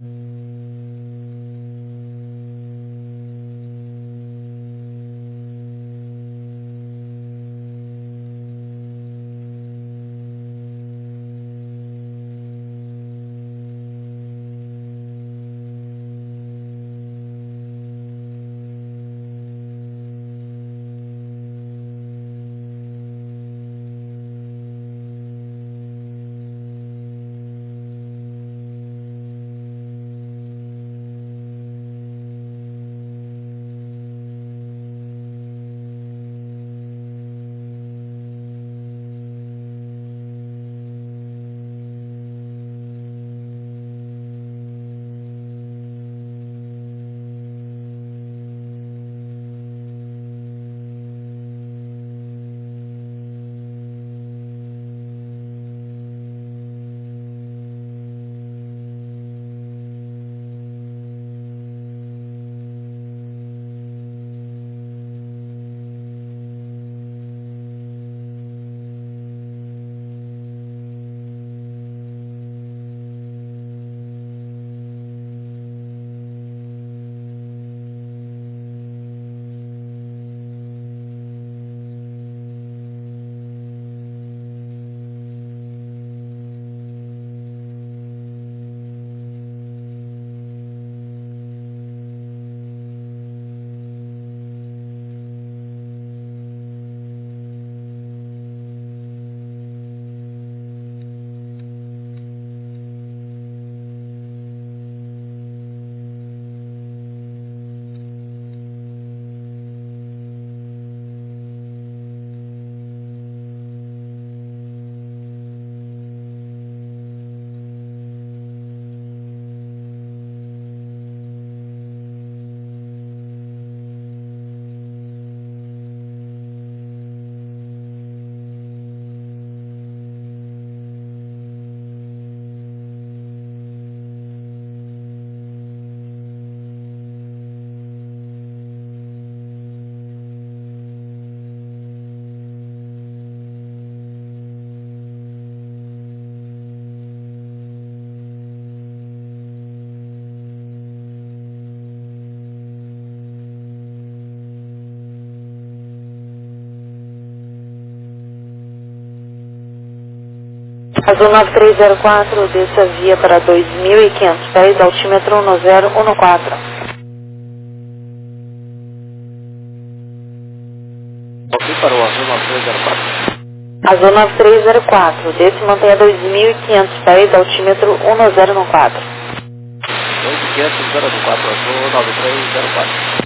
Azul 9304, desça a via para 2.500 pés, altímetro 1014. Ok, para o Azul 9304. Azul 9304, desce e mantenha 2.500 pés, altímetro 1014. 2500 Azul 9304.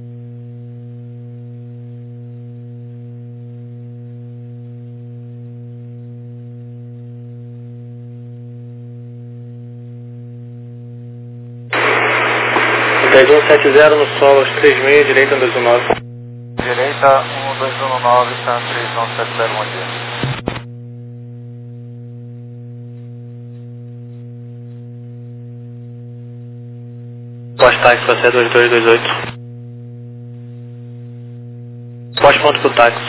Tag 170 no solo, aos 3.6, direita 219. Direita 1219, está 3170, bom dia. Pós-táxi, você é 2228. Pós-ponto pro táxi.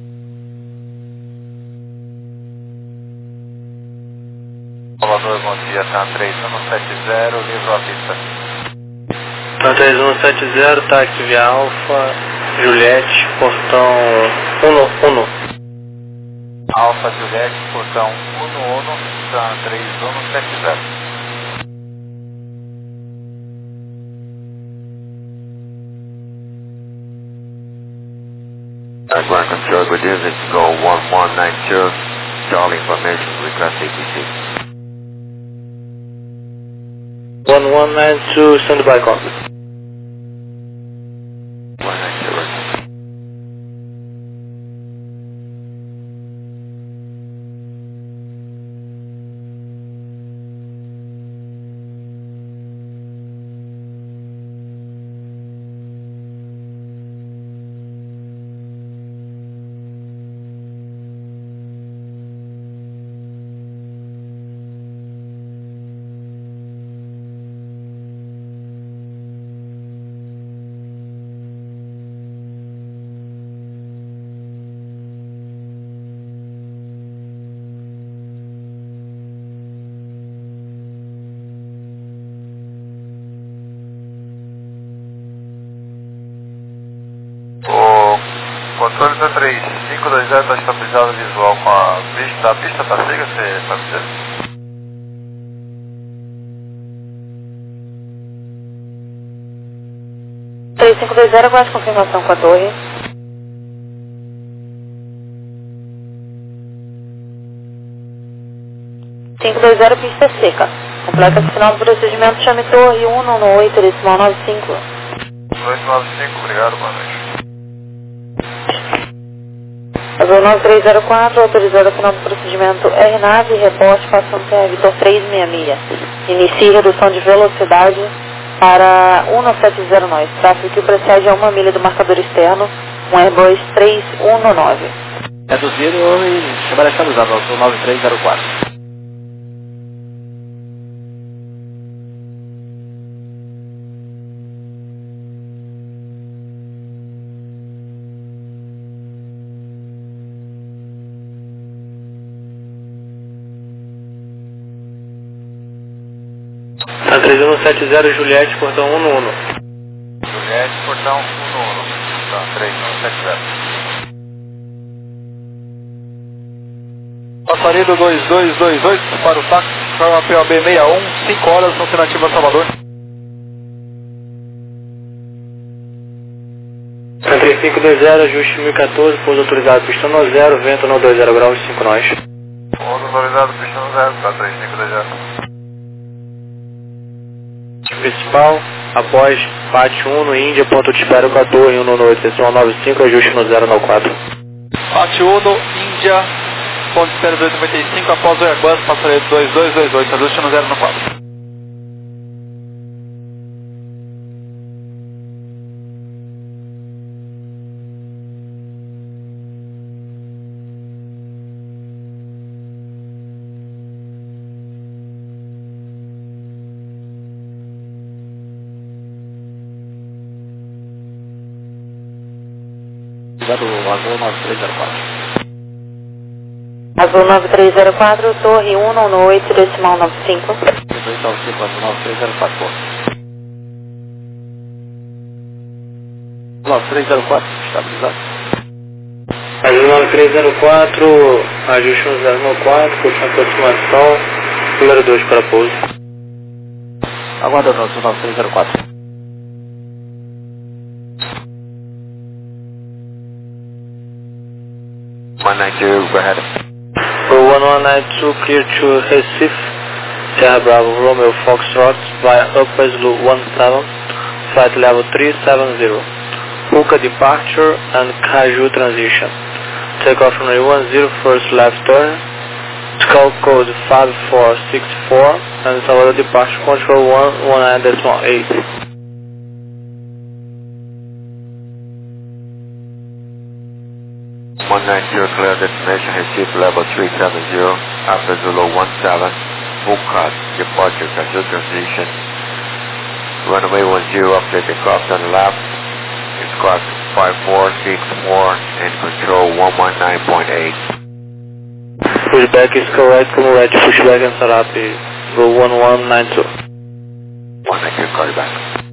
Salvador, bom dia, está 3170, livro à pista. Então 3170, táxi via Alfa, Juliette, portão 11. Alfa Juliette, portão 11, está 3170. Ground control, good evening, go 1192, Charlie information, request ATC. 1192, standby copy. 192, right. Controle da 3520 está estabilizado visual com a pista tá cega, você tá dizendo? aguarde confirmação com a torre. 520, pista seca. Completa o final do procedimento, chame torre 118, decimal 95. 295, obrigado, boa noite. Azul 9304, autorizado ao final do procedimento RNAV, reporte passando a Vitor 366. Inicie redução de velocidade para 1709. Tráfego que precede a 1 milha do marcador externo, um Airbus 319. Reduzido e chamar estabilizado, Azul 9304. Tá 3170 Juliette, portão 111. Juliette, portão 111. Tá, 3170. Passarido 2228 para o táxi, forma POB 61, 5 horas, alternativa Salvador. Tá 3520, ajuste 1014, pouso autorizado, pista no 0, vento no 20 graus, 5 nós. Pouso autorizado, pista no 0, tá, 3520. Principal, após PAT 1 no Índia, ponto de espera com a torre 118, decimal 95, ajuste no 094. PAT 1, Índia, ponto de espera 295, após o Airbus, passaredo 2228, ajuste no 094. Azul 9304. Azul 9304, torre 118, decimal 95. 295, Azul 9304. 9304, estabilizado. Azul 9304, ajuste no 094, curso de aproximação, número 2 para pouso. Aguardando, Azul 9304. Go ahead. Go 1192, clear to Recife, Sierra Bravo, Romeo Foxtrot, via Upper Zulu 17, flight level 370, Puka departure and Caju transition. Takeoff runway 10, first left turn, skull code 5464, and Salvador departure control 119.8. Clear destination Recife level 370, after Zulu 17, Puka departure Caju transition, runway 10, after takeoff on the left, squawk 5464 and control 119.8. Pushback is correct, come right to pushback and Sarapi, go 1192. 192, call you back.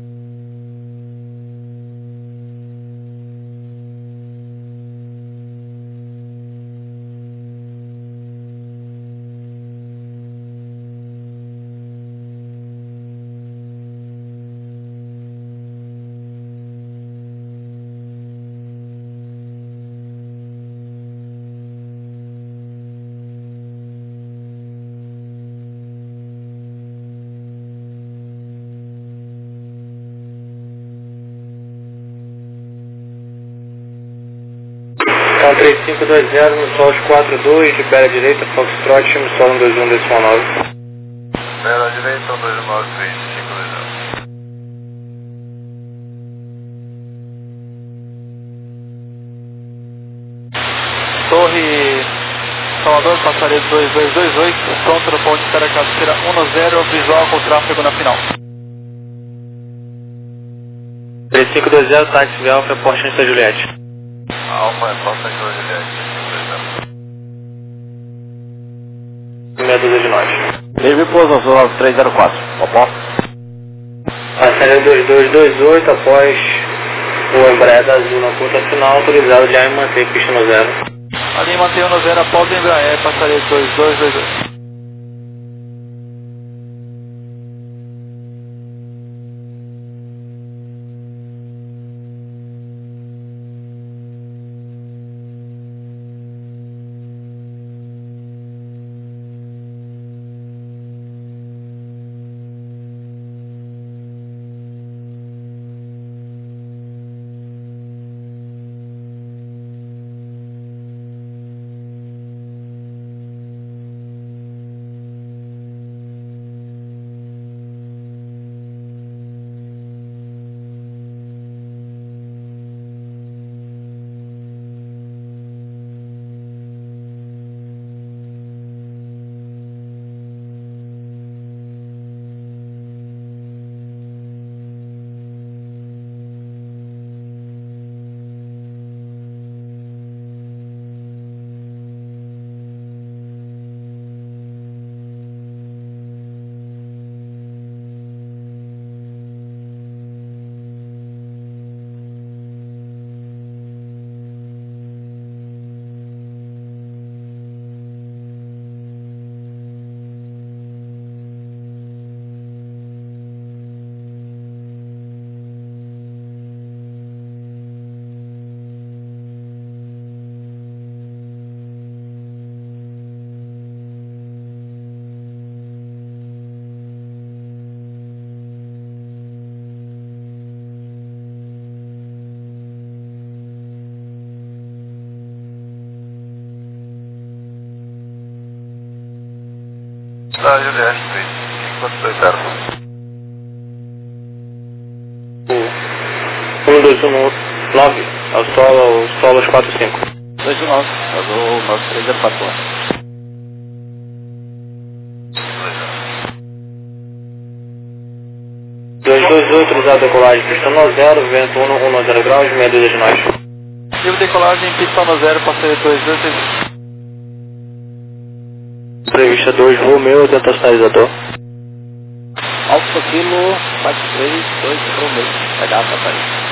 Então 3520 no Sol 42, de pé direita, Foxtrot, no Sol 121, decimal 9. Pela direita, 293, 520. Torre Salvador, passaredo 2228, pronto no ponto de espera cabeceira 10, visual com tráfego na final. 3520, táxi Alfa, reporte Santa Juliette. Alfa é Costa Juliette, 520. Meia dúzia de nós. Livre pouso, Azul 304. Popó. Passaredo 2228, após O Embraer azul na ponta final, autorizado já em manter pista no zero. Ali mantenha no zero após o Embraer, passaria 2222. Da Juliette Street, 520. 1219, ao solo 45. 219, azul 9304. Autorizado decolagem, pista no zero, vento 110 graus, meia dúzia de nós. Livre decolagem, pista no zero, passaria 2223. Prevista 2, voo meu, dentro do sinalizador. Alfa Kilo 432 Romeu, vai dar pra Paris.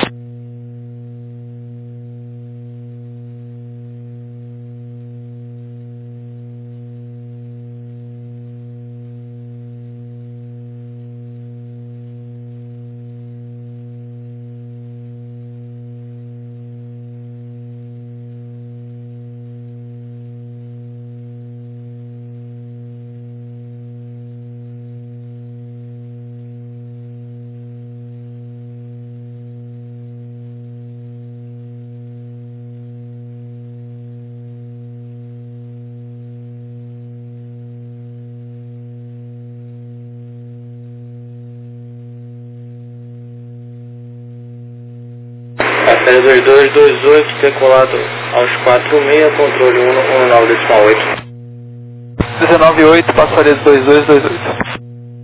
Série 2228, decolado aos 46, controle 119,8. 198, passaria 2228.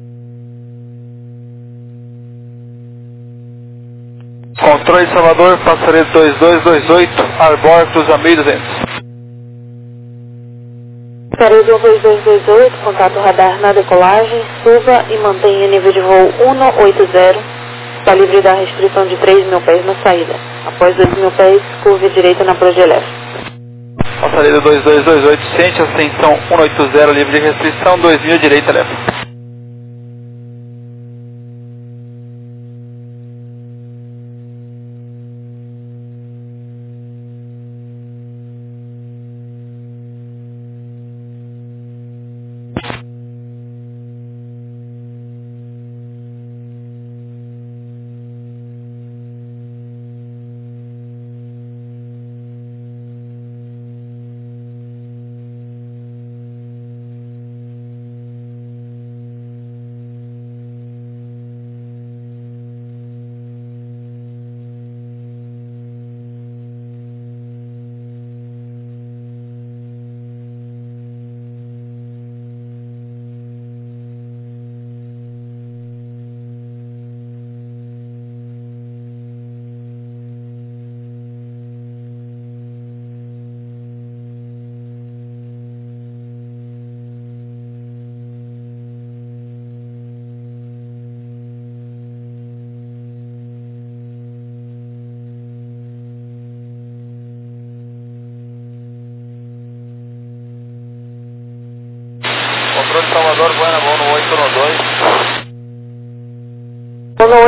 Controle Salvador, passaria 2228, Arbor, cruza 1200. Passaria 2228, contato radar na decolagem, suba e mantenha nível de voo 180. Está livre da restrição de 3.000 pés na saída. Após 2.000 pés, curva direita na Progelef. Passaria 2228, ciente, ascensão 180, livre de restrição, 2.000, direita leva.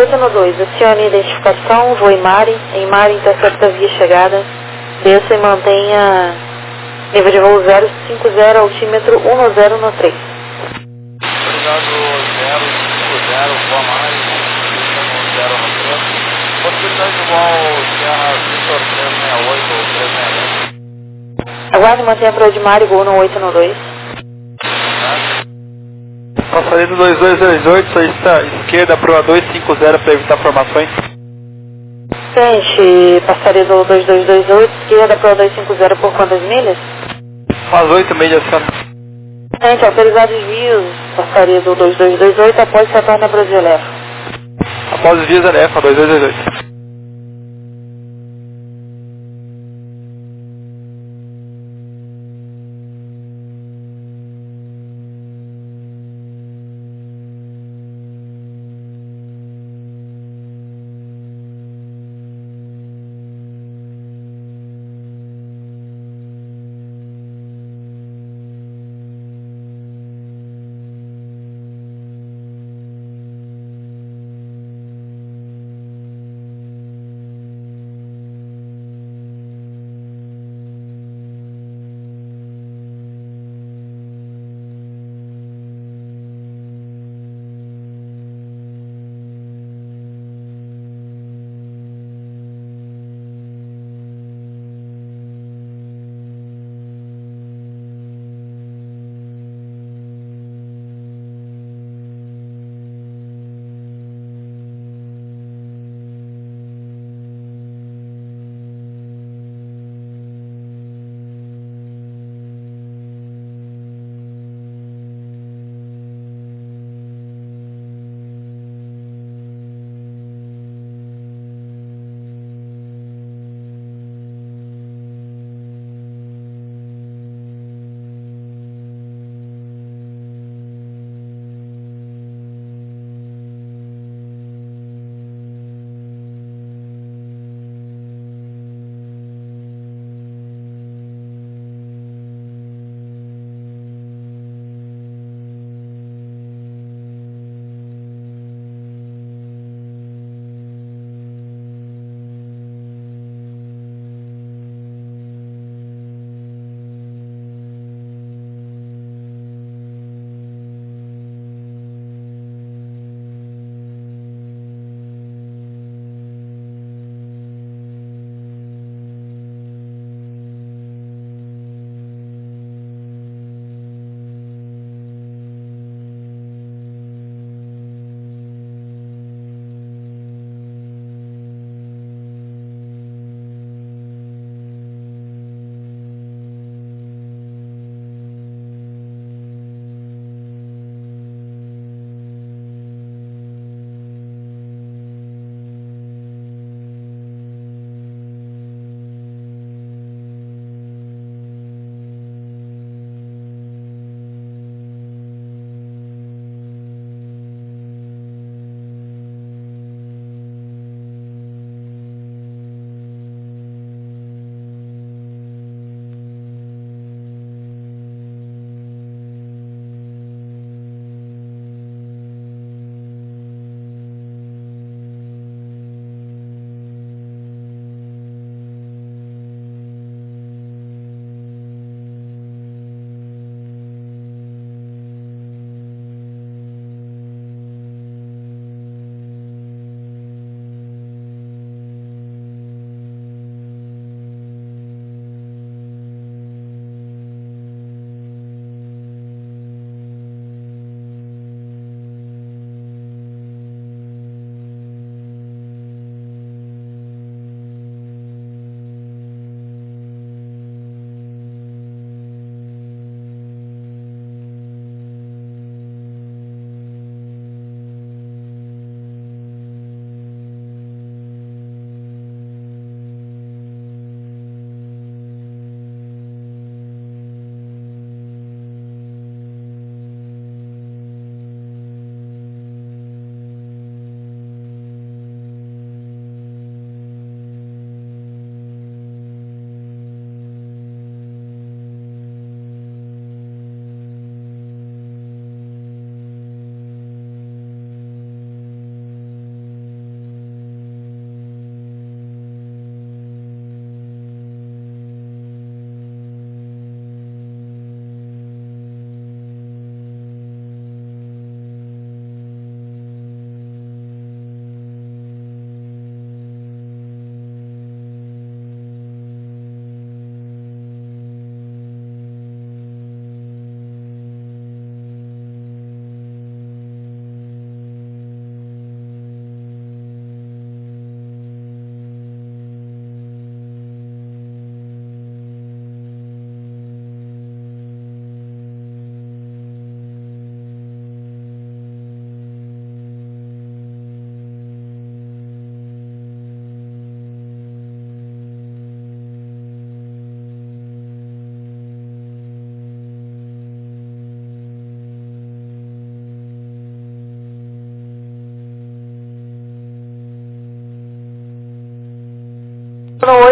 8 no 2, acione a identificação, voe Mari, em Mari intercepta via chegada, desça e mantenha nível de voo 050, altímetro 10 no 3. Obrigado, 050, voa Mari, desça no 0 no 3. Possibilidade de voo Sierra Victor 368 ou 369. Aguarde e mantenha proa de Mari, voo no 8 no 2. Passaredo 2228, saída esquerda, proa 250 para evitar formações. Frente, passaredo 2228, esquerda, proa 250 por quantas milhas? Umas 8 milhas, senhor. Frente, autorizado desvios, passaredo 2228, após retorno a Brasileiro. Após os dias LF, 2228.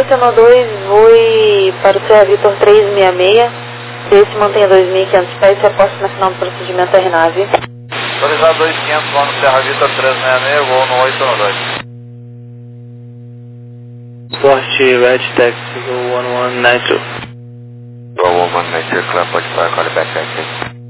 892, voe para o Sierra Vitor 366, desse mantenha 2.500 pés e reposte na final do procedimento RNAV. Autorizado 2.500, voo no Sierra Vitor 366, voo no 892. Forte Red Taxi, go 1192. Go 1192, clear approach fire, call it back taxi.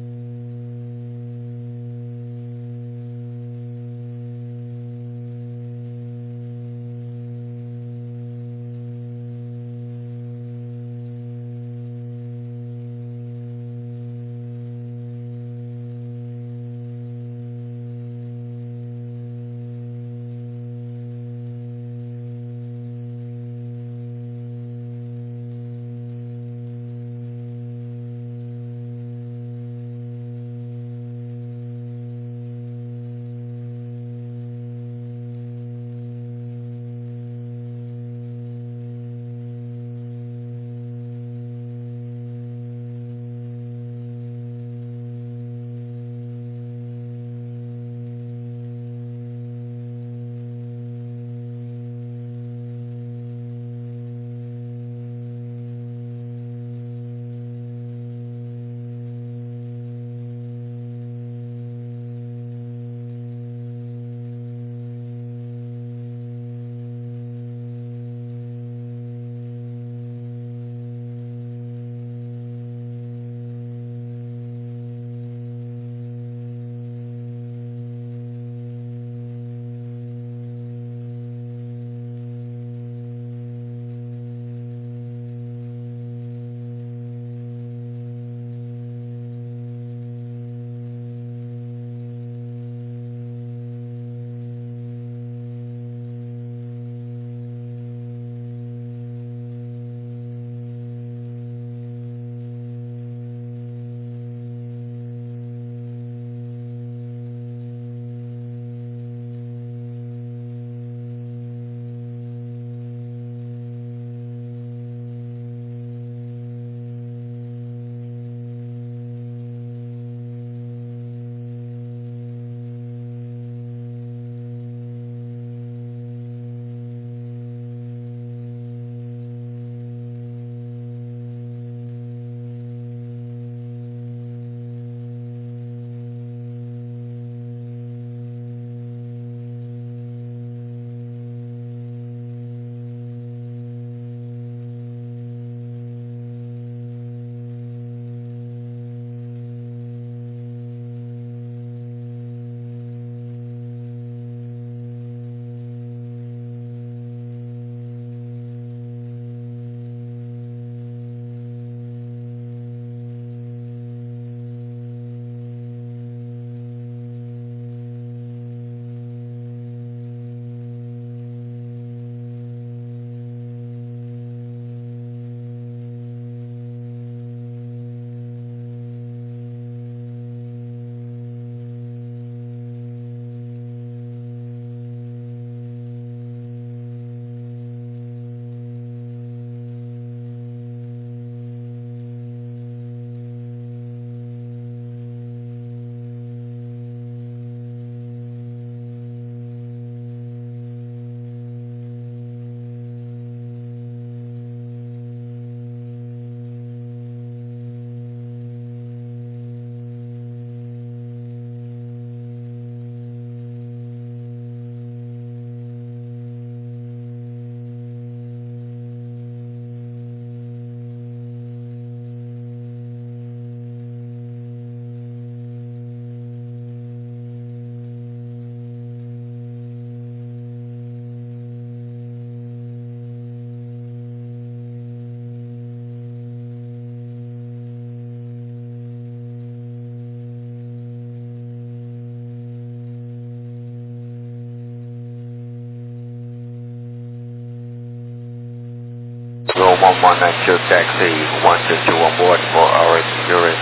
Go 1192 taxi, 122 on board for our security.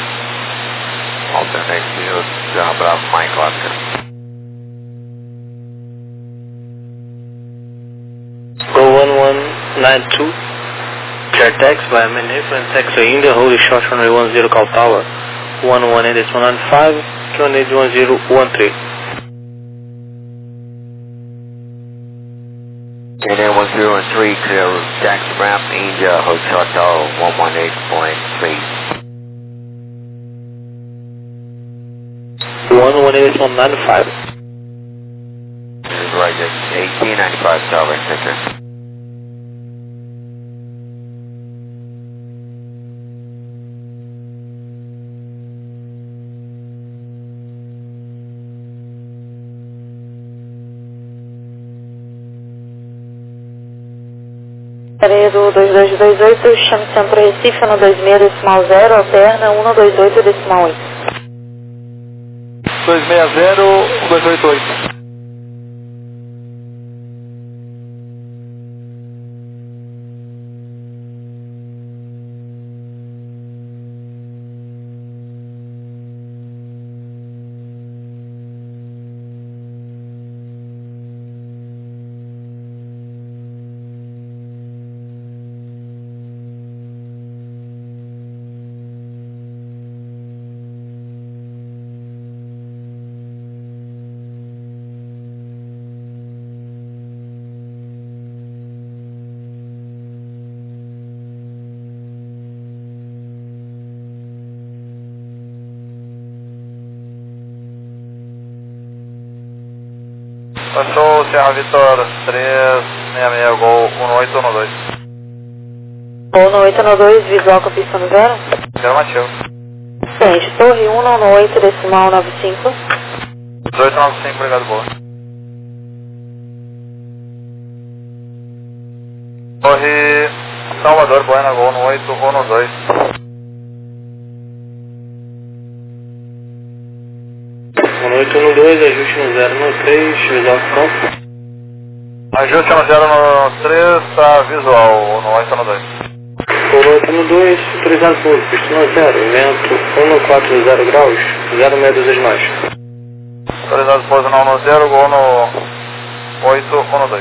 Alternate field, Bravo Mike Oscar. Go 1192, clear tax by Manif and taxi India, holding short runway 10 call tower, 118 is 195, 218 1013. Canadian 103, clear taxi ramp, India, Hotel 118.3. 118.95. This is right, 1895 Tower, center. Pereiro 2228, chame Centro Recife, 126 decimal 0, alterna 128 decimal 8. 260, 288. Passou Serra Vitor 366, Gol 1812. Gol no 892, visual com pista no 0. Afirmativo. Frente, Torre 198 decimal 95. 1895, obrigado, boa. Torre Salvador, Buena, Gol no 812. 1812, ajuste no 013, visual pronto. Ajuste no 013, tá visual no 812. 1812, autorizado por pista no 0, vento 140 graus, 062 nós. Autorizado pouso no 0, Gol no 812.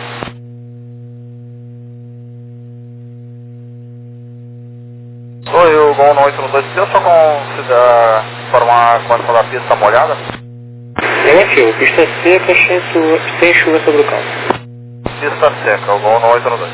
Oi, o Gol no 812, eu só considerar informar a condição da pista molhada? Negativo, pista seca, sem chuva sobre o campo. Pista seca, o Gol no 812.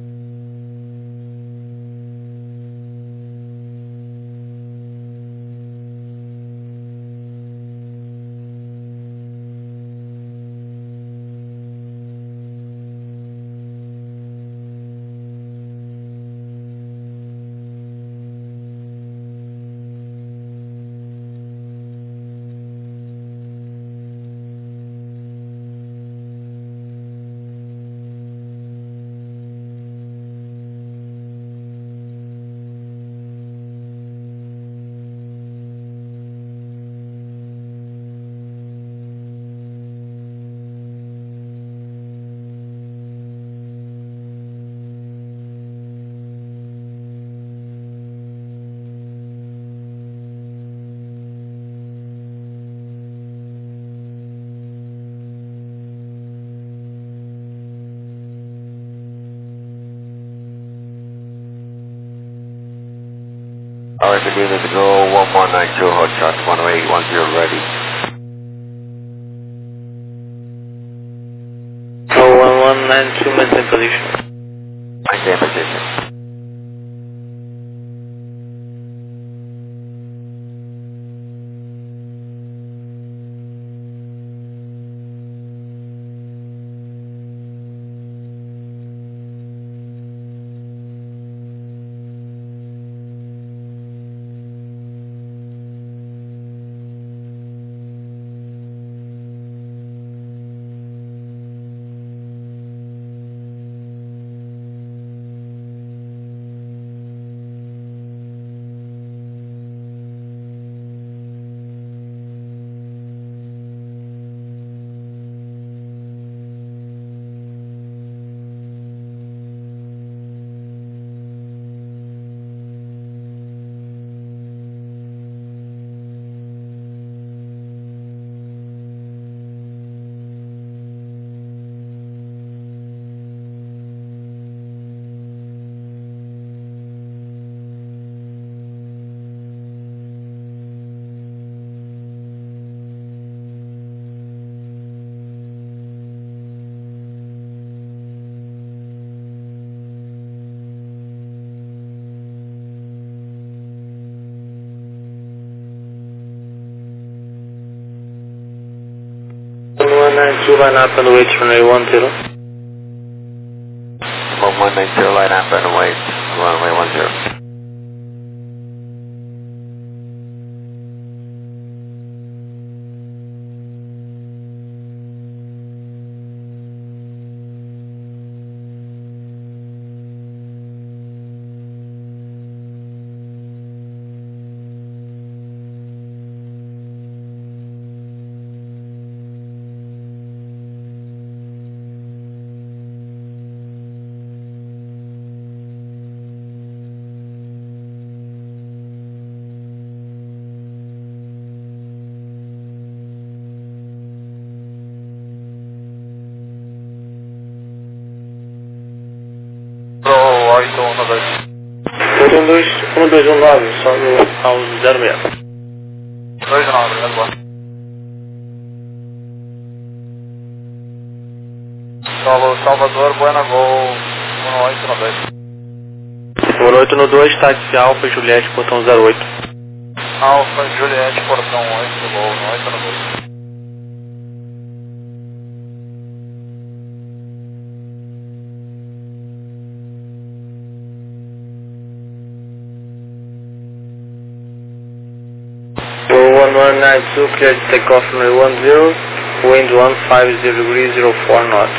Alright, begin to go 1192, Hotel 10810, ready. 1192, maintain position. Maintain position. 192, line up and wait runway 10. 1190, line up and wait, runway 10. Pro 1219, sobe ao 06. 29, agora. Salvador, Buena Gol 1892. 1892, táxi Alfa Juliette, portão 08. Alfa Juliette, portão 8, Gol 1892. Go 1192, clear to take off runway 10, wind 150 degrees, 04 knots.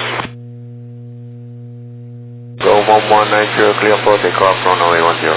Go 1190, clear for takeoff, runway 10.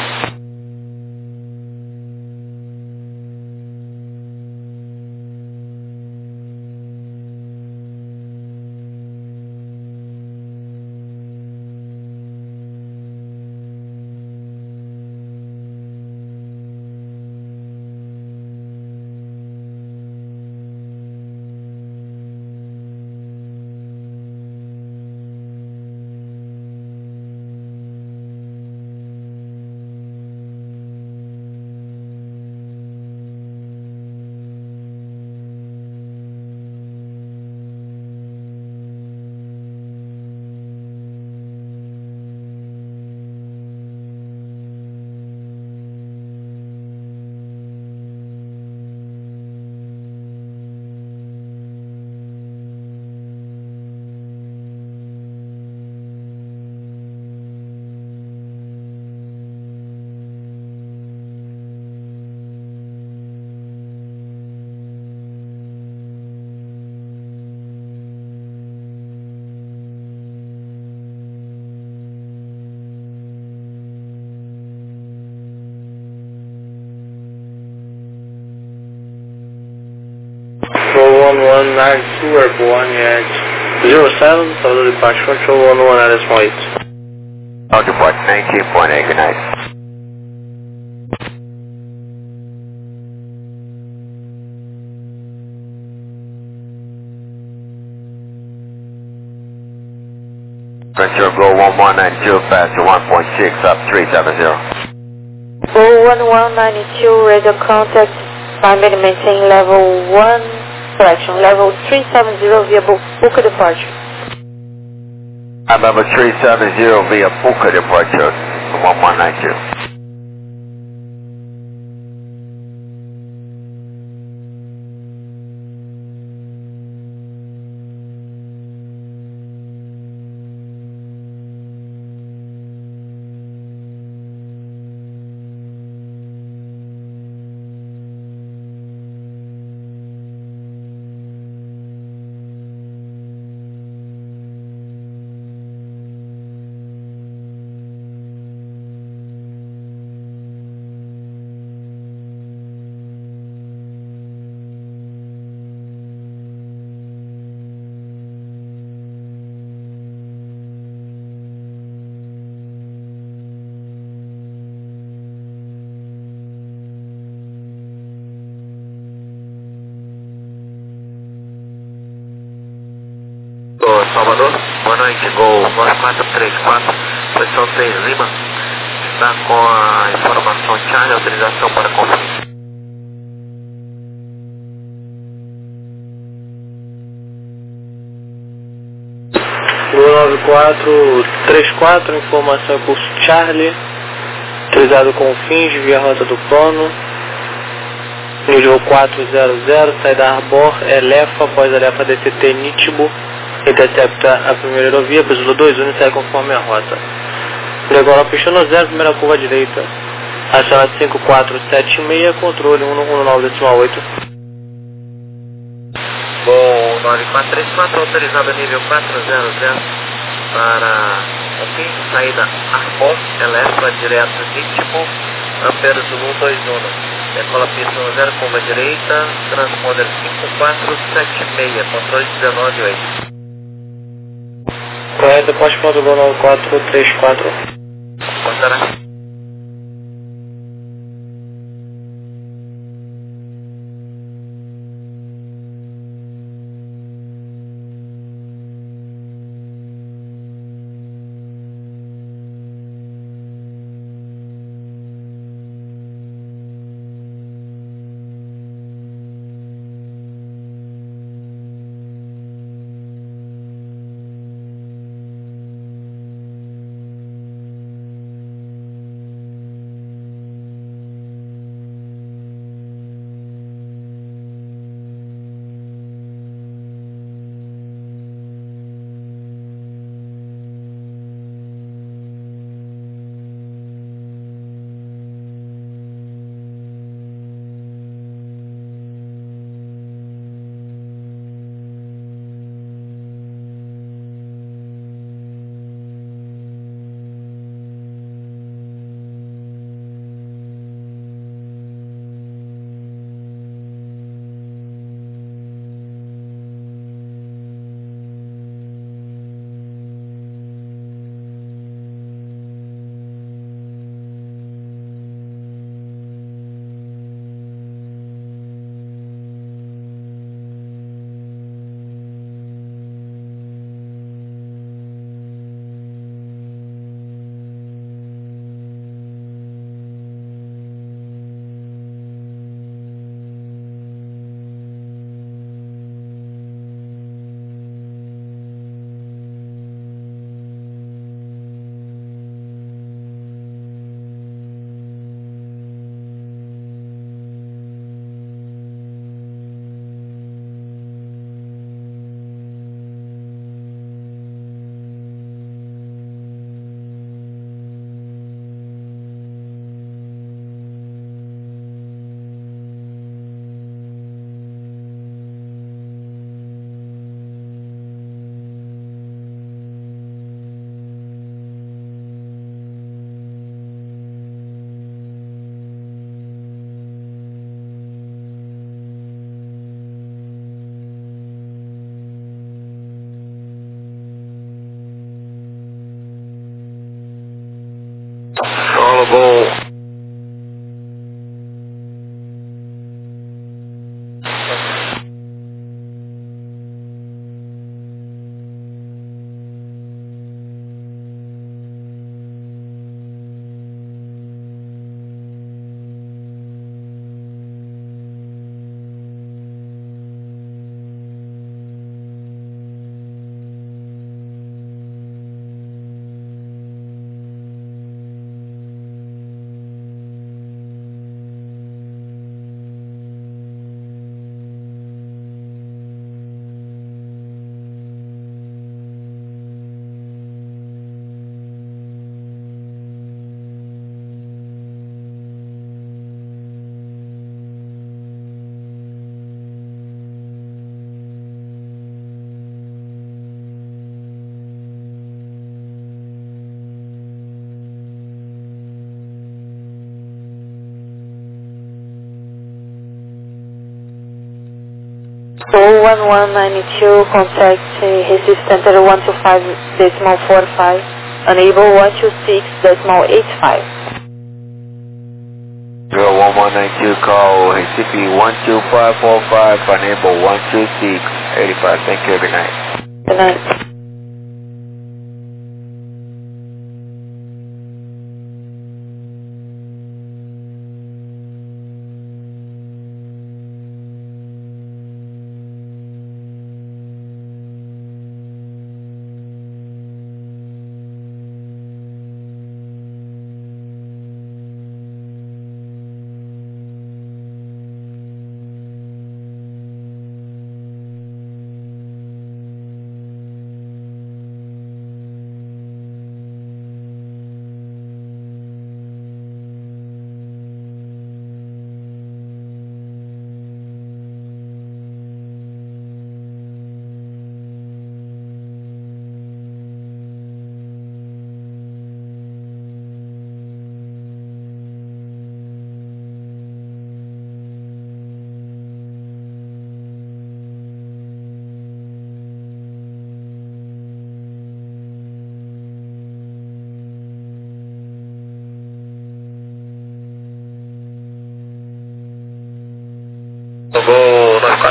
Go 1192, airborne at 07, Salvador departure control 11 at S18. I'll depart 19.8, good night. Control go 1192, fast to 1.6, up 370. Go 1192, radio contact, primary maintain level 370 via Buca departure. Number 370 via Buca departure, 1192. Salvador, boa noite, Gol 9434, posição 6 Lima, está com a informação Charlie, autorização para conferência. Gol 9434, informação em curso Charlie, autorizado com fins via rota do plano, Nível 400, saída Arbor, Elefa, após Elefa DTT Nitibo, intercepta a primeira aerovia, Zulu 21 e segue conforme a rota. Agora pista no 0, primeira curva à direita, acionado 5476, controle 119,8. Bom, 9434, autorizado nível 400 para saída Arbor, Elefa, direto Nitibo, Ampero Zulu 21. Decola pista no 0, curva à direita, transponder 5476, controle 198. Correto, poste ponto Gol 9434. Contará. Bom. So 1192, contact Recife Center 125.45, unable 126.85. 1192, call Recife 12545, unable 126.85. Thank you, good night. Good night.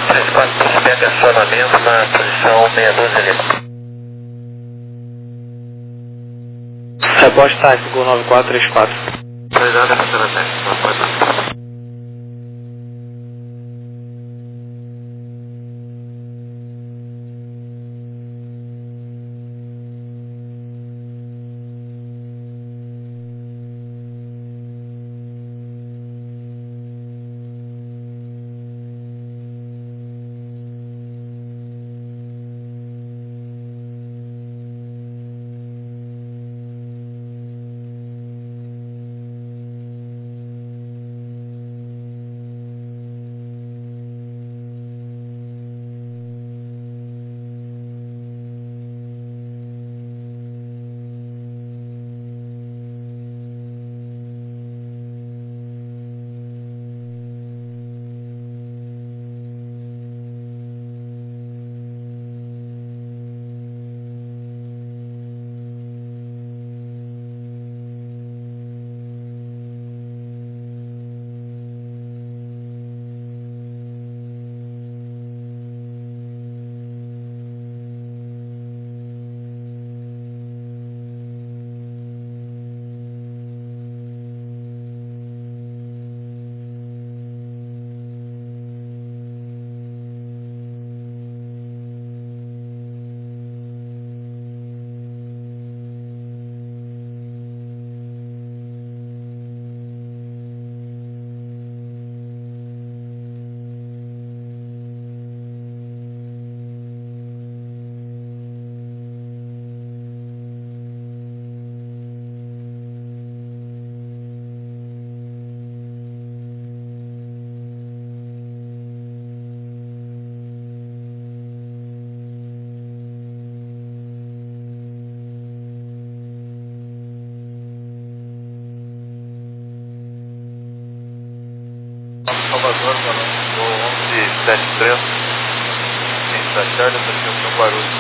934, prospect acionamento na posição 612 Lima. Reposte táxi, Gol 9434. Obrigado, estação. Salvador, Gol 1173, ciência da Charlie, apresentação Guarulhos.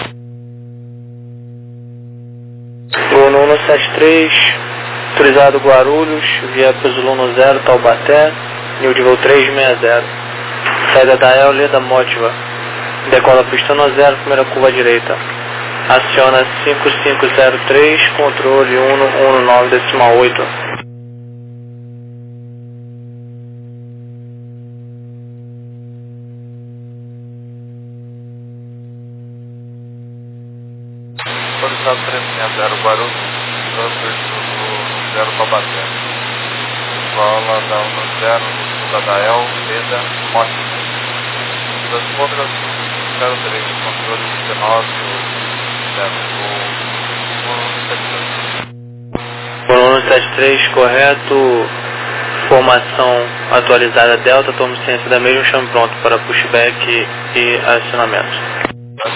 Gol 173, autorizado Guarulhos, via Pesulo 10, Taubaté, nível de voo 360. Saída da El, Leda Motiva. Decola pista 0, primeira curva à direita. Aciona 5503, controle 119,8. Autorizado 360 Guarulhos, transfer do 0 Taubaté. Escola da 10, da Dael, Leda, Motiva. Das outras, 03, controle 19, 173, correto. Formação atualizada Delta, tome ciência da mesma, chame pronto para pushback e acionamento.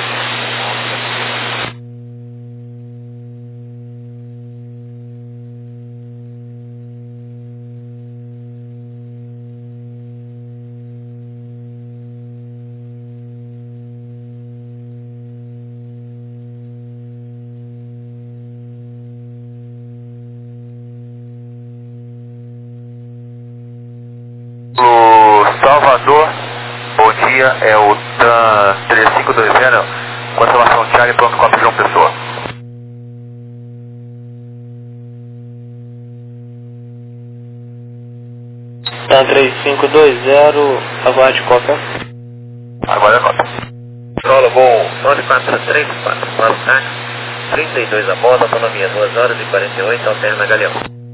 Salvador, bom dia, é o TAN 3520, conservação Charlie, pronto com a João Pessoa. TAN 3520, aguarde cópia. Agora é cópia. Controla Gol 9434, Mustang, 32 a bordo, autonomia 2 horas e 48, alterna Galeão.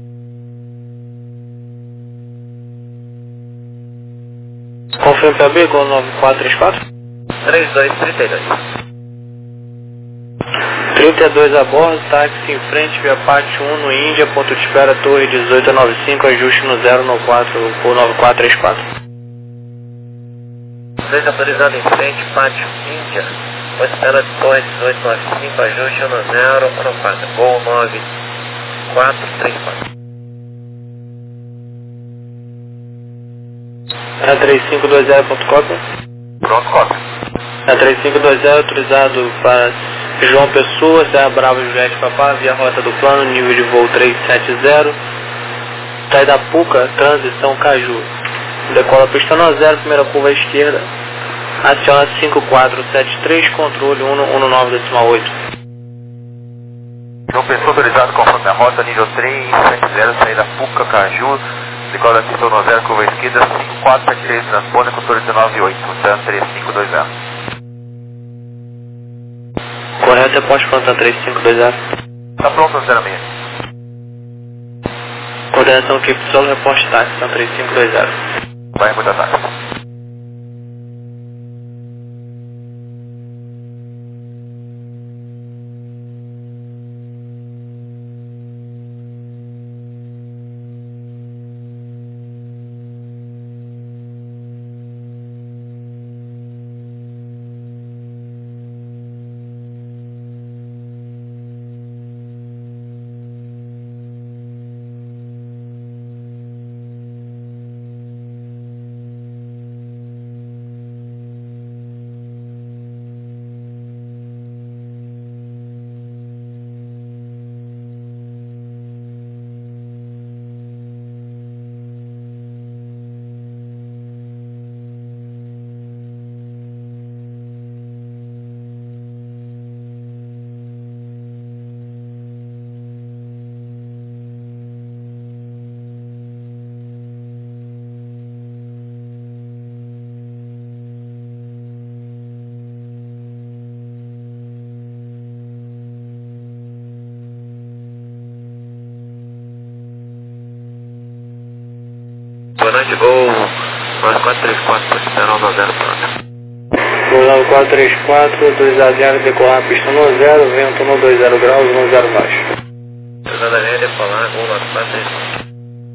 Confirme PB, Gol 9434. 3232. 32 a bordo, táxi em frente, via parte 1 no Índia, ponto de espera, torre 1895, ajuste no 094, Gol 9434. 2 autorizado em frente, pátio Índia, ponto de espera, torre 1895, ajuste no 094, Gol 9434. A 3520.cópia. Pronto, cópia. A 3520 autorizado para João Pessoa, Serra Brava, Juliette Papá, via rota do plano, nível de voo 370. Saída Puca, transição Caju. Decola pista 0, primeira curva à esquerda. Aciona 5473, controle 119,8. João Pessoa autorizado conforme a rota, nível 370, saída Puca, Caju, decola da pista 10, curva esquerda, 5473, transpone, controle 198, TAN 3520. Correto, reporte plantão 3520. Tá pronto, 06. Coordenação equipe solo, reporte táxi, plantão 3520. Vai, muita táxi. Boa noite, Gol 9434, posição 90 pronto. Gol 9434, 2A0, decolar a pista 10, vento 120 graus, 10 baixo. Nada média, falar, Gol 9434.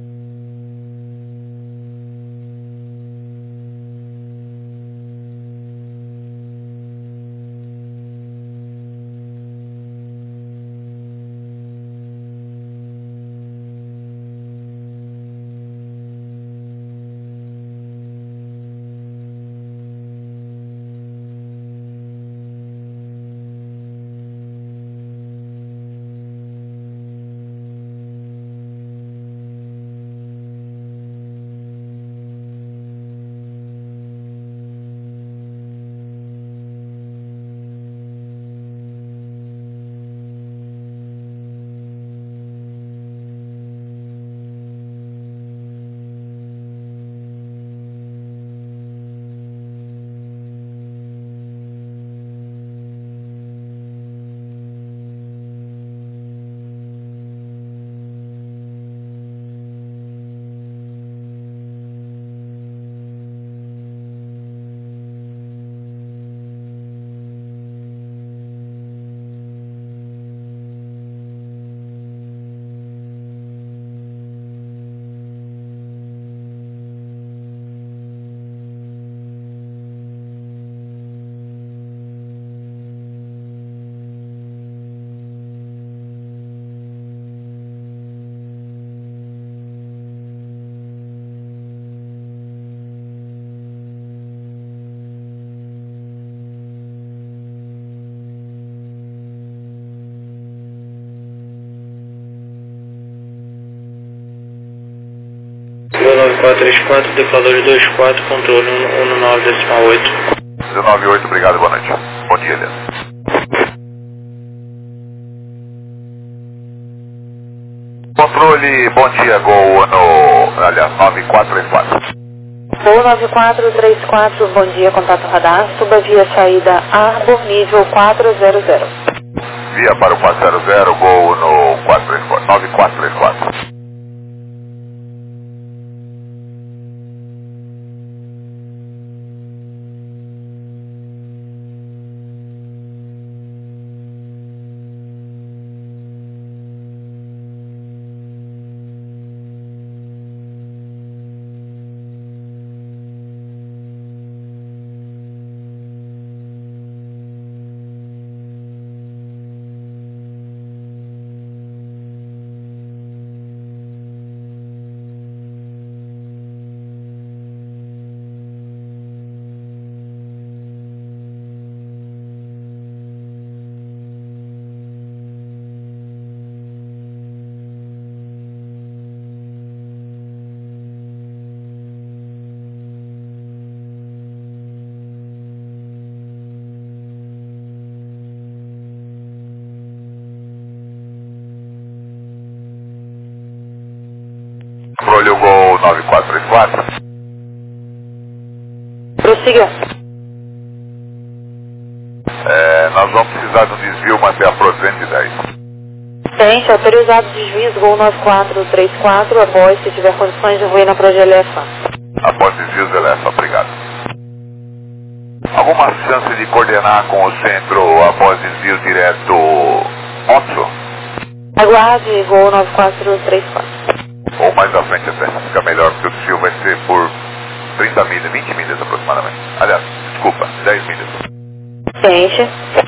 Gol 9434, decolador 24, controle 119,8. 198, obrigado, boa noite. Bom dia, Helena. Controle, bom dia, Gol no, aliás, 9434. Gol 9434, bom dia, contato radar, suba via saída Arbor, nível 400. Via para o 400, Gol no 9434. 9434. Prossiga. Nós vamos precisar de um desvio até a Pro 110. Tente, autorizado desvio, Gol 9434, após, se tiver condições de voar na Progelefa. Após desvio de Lefa, obrigado. Alguma chance de coordenar com o centro após desvio direto Otso? Aguarde, Gol 9434. Ou mais à frente até, fica melhor, porque o desvio vai ser por 30 milhas, 20 milhas aproximadamente. Aliás, desculpa, 10 milhas. Tente.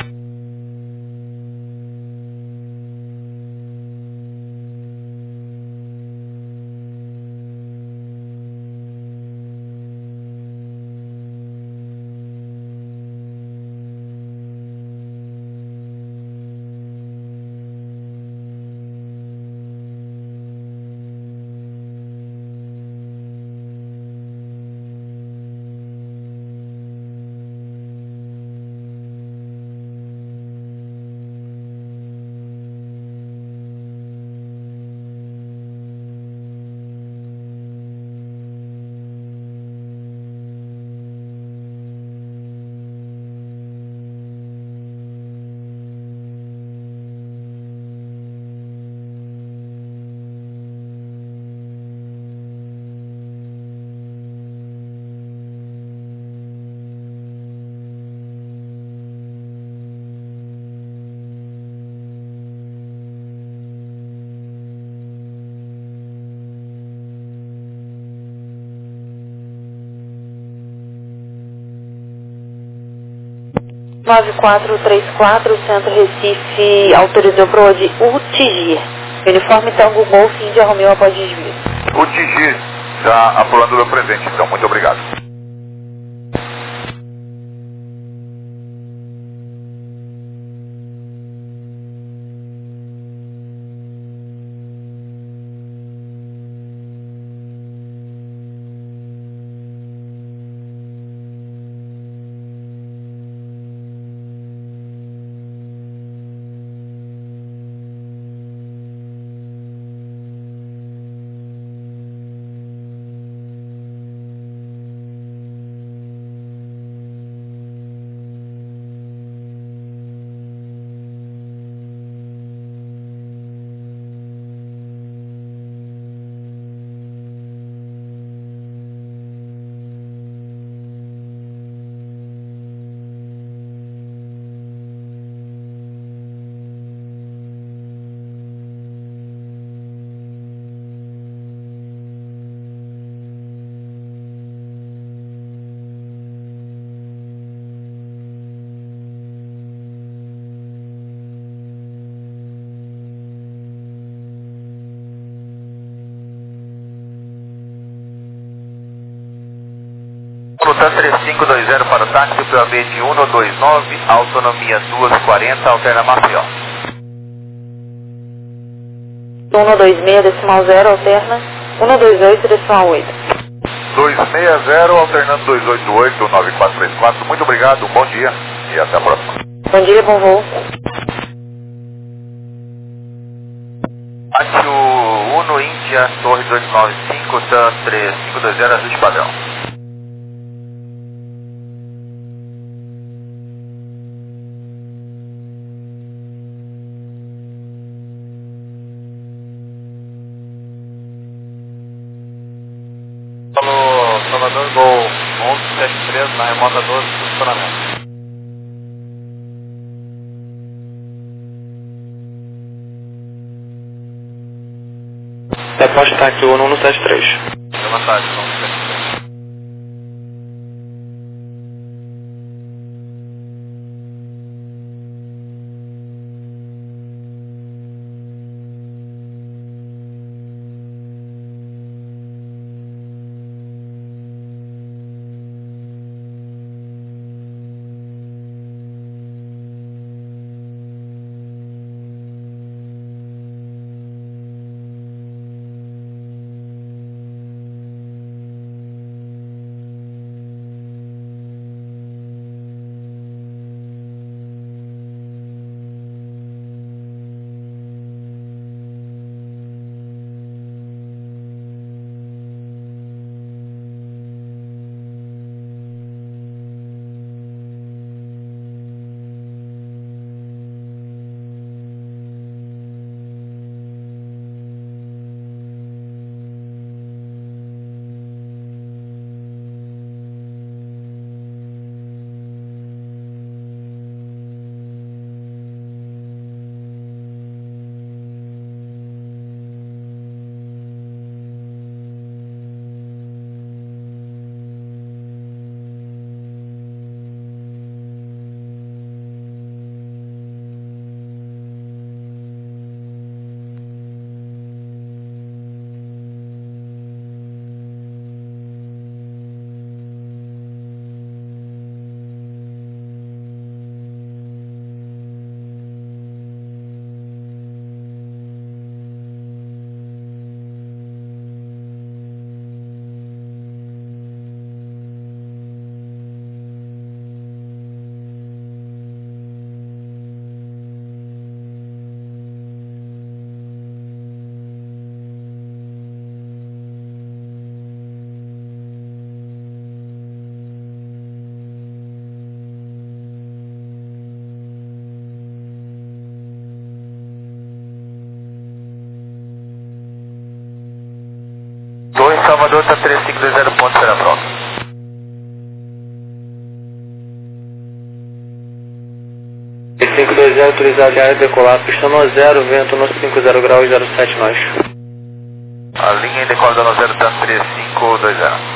Nove quatro três quatro, Centro Recife autorizou para o de UTG. Uniforme Tango Golf Índia Romeo após desvio. O TG já apurando o meu presente, então, muito obrigado. Lutan 3520 para o táxi, POB de 129, autonomia 240, alterna Maceió. 126, decimal 0, alterna 128, decimal 8. 260, alternando 288, 9434. Muito obrigado, um bom dia e até a próxima. Bom dia, bom voo. Pátio 1 Índia, Torre 295, TAN 3520, ajuste padrão. Falou, Salvador Gol 1173 na remota 12, funcionamento. Depois está aqui o 1173. Boa tarde, 1173. Salvador está 3520, ponto, será próximo. E 520, autorizado de área decolar, pista no 0, vento no 50 graus 07 nós. A linha em decola da 0 está 3520.